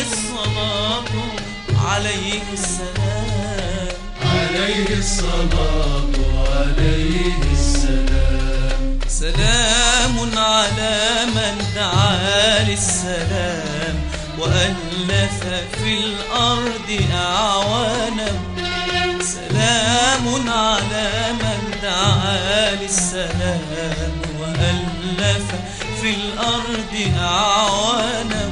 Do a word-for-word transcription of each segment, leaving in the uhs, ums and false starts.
الصلاة عليه السلام، عليه الصلاة عليه السلام. سلام على من دعا للسلام وألف في الأرض أعوانا. سلام على من دعا للسلام وألف في الأرض أعوانا،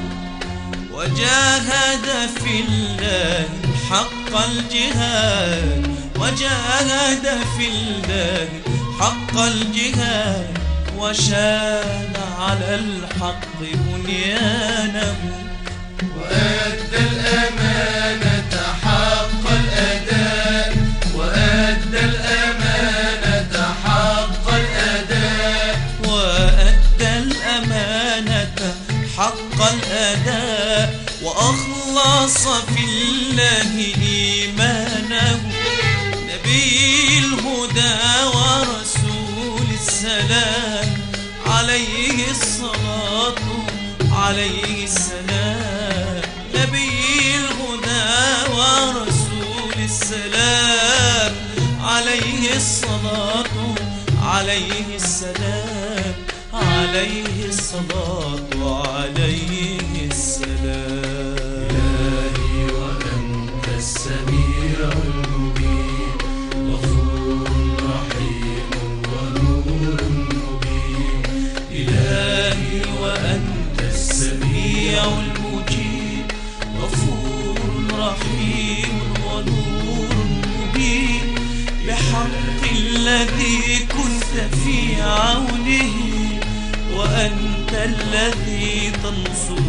وجاهد في الله حق الجهاد، وجاهد في الله حق الجهاد، وشاد على الحق بنيانه، وأدى الأمانة حق الأداء، وأدى الأمانة حق الأداء، وأدى الأمانة حق الأداء، وأخلص في الله إيمانه. نبي الهدى ورسول السلام عليه الصلاة عليه السلام. نبي الهدى ورسول السلام عليه الصلاة عليه السلام، عليه الصلاة عليه السلام. إلهي وأنت السميع المبين، غفور رحيم ونور مبين. إلهي وأنت السميع المجيب، غفور رحيم ونور مبين. بحق الذي كنت في عونه، وأنت الذي تنصر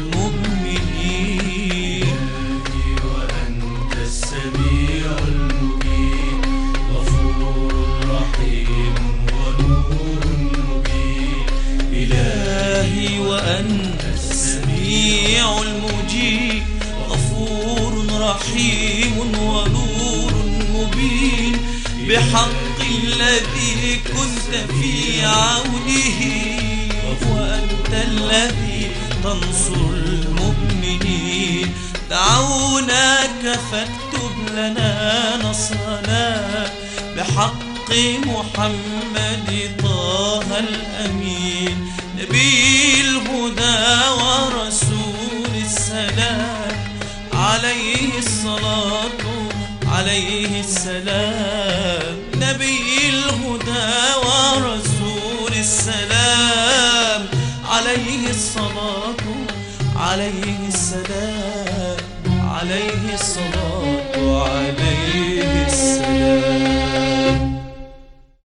المؤمنين. وأنت السميع المبين، غفور رحيم ونور مبين. إلهي وأنت السميع المجيب، غفور رحيم ونور مبين. بحق الذي كنت في عونه، وأنت الذي تنصر المؤمنين. دعوناك فاكتب لنا نصرنا، بحق محمد طه الأمين. نبي الهدى ورسول السلام عليه الصلاة عليه السلام. نبي الهدى ورسول السلام عليه الصلاة عليه السلام، عليه الصلاة عليه السلام.